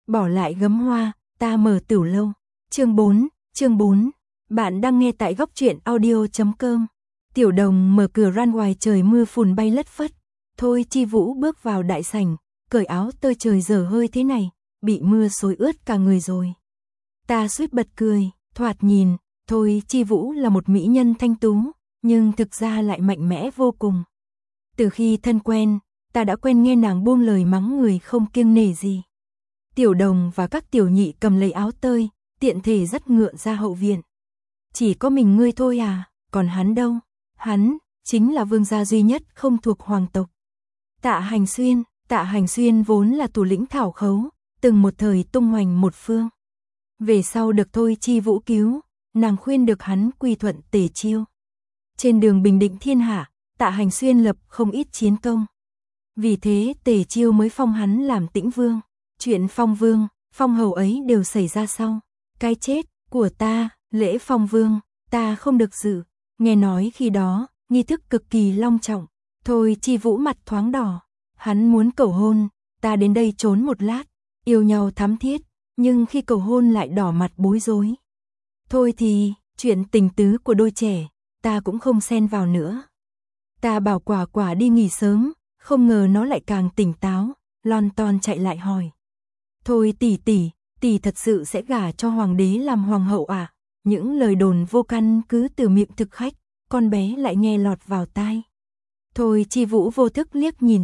Bỏ lại gấm hoa, ta mở tửu lâu. Chương 4. Bạn đang nghe tại góc truyện audio.com. Tiểu Đồng mở cửa ra ngoài, trời mưa phùn bay lất phất. Thôi Chi Vũ bước vào đại sảnh, cởi áo tơi, trời dở hơi thế này, bị mưa xối ướt cả người rồi. Ta suýt bật cười, thoạt nhìn, Thôi Chi Vũ là một mỹ nhân thanh tú, nhưng thực ra lại mạnh mẽ vô cùng. Từ khi thân quen, ta đã quen nghe nàng buông lời mắng người không kiêng nể gì. Tiểu Đồng và các tiểu nhị cầm lấy áo tơi, tiện thể dắt ngựa ra hậu viện. Chỉ có mình ngươi thôi à, còn hắn đâu? Hắn chính là vương gia duy nhất không thuộc hoàng tộc. Tạ Hành Xuyên vốn là thủ lĩnh thảo khấu, từng một thời tung hoành một phương. Về sau được Thôi Chi Vũ cứu, nàng khuyên được hắn quy thuận Tề Chiêu. Trên đường bình định thiên hạ, Tạ Hành Xuyên lập không ít chiến công. Vì thế Tề Chiêu mới phong hắn làm Tĩnh Vương. Chuyện phong vương, phong hầu ấy đều xảy ra sau cái chết của ta. Lễ phong vương, ta không được dự. Nghe nói khi đó, nghi thức cực kỳ long trọng. Thôi Chi Vũ mặt thoáng đỏ. Hắn muốn cầu hôn, ta đến đây trốn một lát. Yêu nhau thắm thiết, nhưng khi cầu hôn lại đỏ mặt bối rối. Thôi thì, chuyện tình tứ của đôi trẻ, ta cũng không xen vào nữa. Ta bảo Quả Quả đi nghỉ sớm, không ngờ nó lại càng tỉnh táo, lon ton chạy lại hỏi. Thôi tỷ thật sự sẽ gả cho hoàng đế làm hoàng hậu à? Những lời đồn vô căn cứ từ miệng thực khách, con bé lại nghe lọt vào tai. Thôi Chi Vũ vô thức liếc nhìn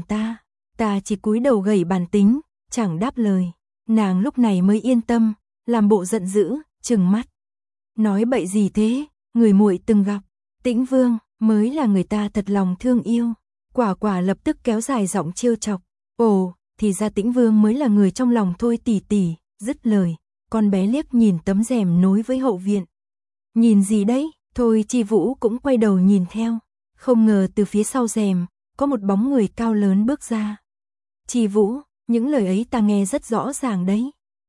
ta chỉ cúi đầu gẩy bàn tính, chẳng đáp lời. Nàng lúc này mới yên tâm, làm bộ giận dữ, trừng mắt. Nói bậy gì thế, người muội từng gặp, Tĩnh Vương mới là người ta thật lòng thương yêu. Quả Quả lập tức kéo dài giọng trêu chọc. Ồ, thì ra Tĩnh Vương mới là người trong lòng Thôi tỷ. Dứt lời, con bé liếc nhìn tấm rèm nối với hậu viện. Nhìn gì đấy? Thôi Chi Vũ cũng quay đầu nhìn theo. Không ngờ từ phía sau rèm, có một bóng người cao lớn bước ra. Chi Vũ, những lời ấy ta nghe rất rõ ràng đấy.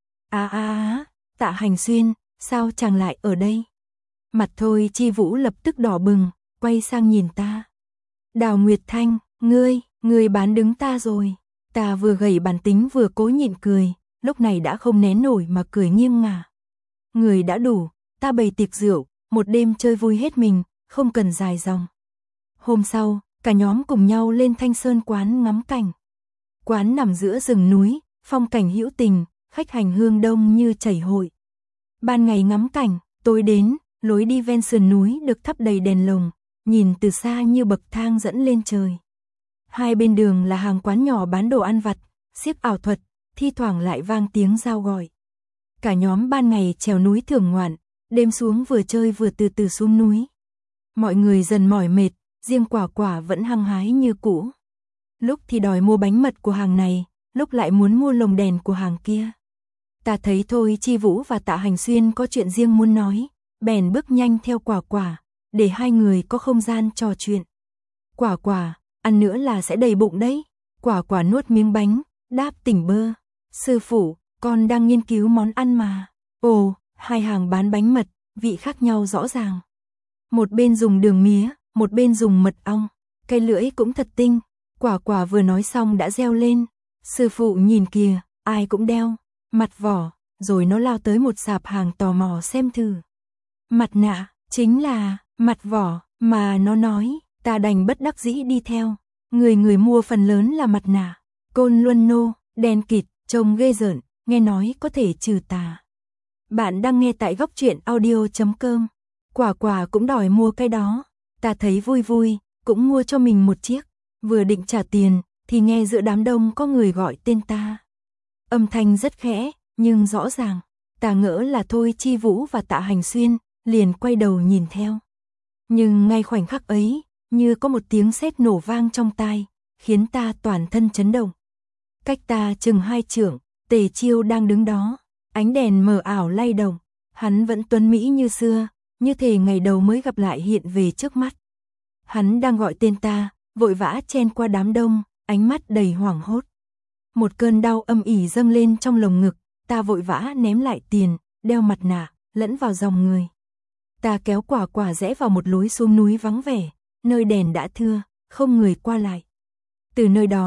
Tạ Hành Xuyên, sao chàng lại ở đây? Mặt Thôi Chi Vũ lập tức đỏ bừng, quay sang nhìn ta. Đào Nguyệt Thanh, ngươi bán đứng ta rồi. Ta vừa gẩy bàn tính vừa cố nhịn cười, lúc này đã không nén nổi mà cười nghiêng ngả. Người đã đủ, ta bày tiệc rượu, một đêm chơi vui hết mình, không cần dài dòng. Hôm sau, cả nhóm cùng nhau lên Thanh Sơn quán ngắm cảnh. Quán nằm giữa rừng núi, phong cảnh hữu tình, khách hành hương đông như chảy hội. Ban ngày ngắm cảnh, tối đến, lối đi ven sườn núi được thắp đầy đèn lồng, nhìn từ xa như bậc thang dẫn lên trời. Hai bên đường là hàng quán nhỏ bán đồ ăn vặt, xiếc ảo thuật, thi thoảng lại vang tiếng dao gọi. Cả nhóm ban ngày trèo núi thưởng ngoạn, đêm xuống vừa chơi vừa từ từ xuống núi. Mọi người dần mỏi mệt, riêng Quả Quả vẫn hăng hái như cũ. Lúc thì đòi mua bánh mật của hàng này, lúc lại muốn mua lồng đèn của hàng kia. Ta thấy Thôi Chi Vũ và Tạ Hành Xuyên có chuyện riêng muốn nói, bèn bước nhanh theo Quả Quả, để hai người có không gian trò chuyện. Quả Quả, ăn nữa là sẽ đầy bụng đấy. Quả Quả nuốt miếng bánh, đáp tỉnh bơ. Sư phụ, con đang nghiên cứu món ăn mà. Ồ, hai hàng bán bánh mật, vị khác nhau rõ ràng. Một bên dùng đường mía, một bên dùng mật ong. Cái lưỡi cũng thật tinh. Quả Quả vừa nói xong đã reo lên. Sư phụ nhìn kìa, ai cũng đeo mặt vỏ, rồi nó lao tới một sạp hàng tò mò xem thử. Mặt nạ, chính là mặt vỏ mà nó nói. Ta đành bất đắc dĩ đi theo. Người mua phần lớn là mặt nạ. Côn luân nô, đen kịt, trông ghê rợn, nghe nói có thể trừ tà. Bạn đang nghe tại góc truyện audio.com. Quả Quả cũng đòi mua cái đó. Ta thấy vui, cũng mua cho mình một chiếc. Vừa định trả tiền, thì nghe giữa đám đông có người gọi tên ta. Âm thanh rất khẽ, nhưng rõ ràng. Ta ngỡ là Thôi Chi Vũ và Tạ Hành Xuyên, liền quay đầu nhìn theo. Nhưng ngay khoảnh khắc ấy, như có một tiếng sét nổ vang trong tai, khiến ta toàn thân chấn động. Cách ta chừng 2 trượng, Tề Chiêu đang đứng đó, ánh đèn mờ ảo lay động, hắn vẫn tuấn mỹ như xưa, như thể ngày đầu mới gặp lại hiện về trước mắt. Hắn đang gọi tên ta, vội vã chen qua đám đông, ánh mắt đầy hoảng hốt. Một cơn đau âm ỉ dâng lên trong lồng ngực, ta vội vã ném lại tiền, đeo mặt nạ, lẫn vào dòng người. Ta kéo Quả Quả rẽ vào một lối xuống núi vắng vẻ, nơi đèn đã thưa, không người qua lại. Từ nơi đó,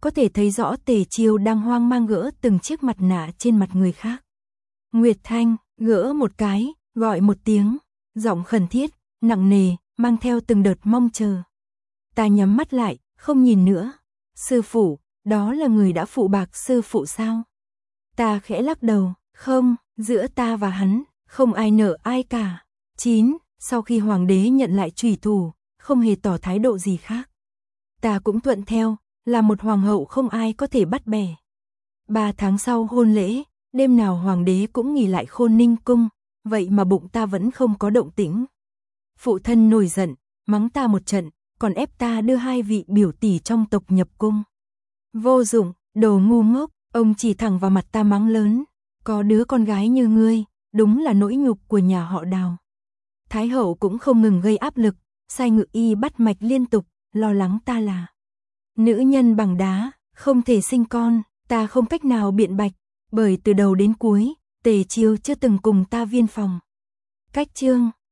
có thể thấy rõ Tề Chiêu đang hoang mang gỡ từng chiếc mặt nạ trên mặt người khác. Nguyệt Thanh, gỡ một cái, gọi một tiếng, giọng khẩn thiết, nặng nề, mang theo từng đợt mong chờ. Ta nhắm mắt lại, không nhìn nữa. Sư phụ, đó là người đã phụ bạc sư phụ sao? Ta khẽ lắc đầu, không, giữa ta và hắn, không ai nợ ai cả. 9. Sau khi hoàng đế nhận lại chủy thủ, không hề tỏ thái độ gì khác. Ta cũng thuận theo, là một hoàng hậu không ai có thể bắt bẻ. 3 tháng sau hôn lễ, đêm nào hoàng đế cũng nghỉ lại Khôn Ninh cung, vậy mà bụng ta vẫn không có động tĩnh. Phụ thân nổi giận, mắng ta một trận, còn ép ta đưa 2 vị biểu tỷ trong tộc nhập cung. Vô dụng, đồ ngu ngốc, ông chỉ thẳng vào mặt ta mắng lớn, có đứa con gái như ngươi, đúng là nỗi nhục của nhà họ Đào. Thái hậu cũng không ngừng gây áp lực, sai ngự y bắt mạch liên tục, lo lắng ta là nữ nhân bằng đá, không thể sinh con. Ta không cách nào biện bạch, bởi từ đầu đến cuối, Tề Chiêu chưa từng cùng ta viên phòng. Cách chương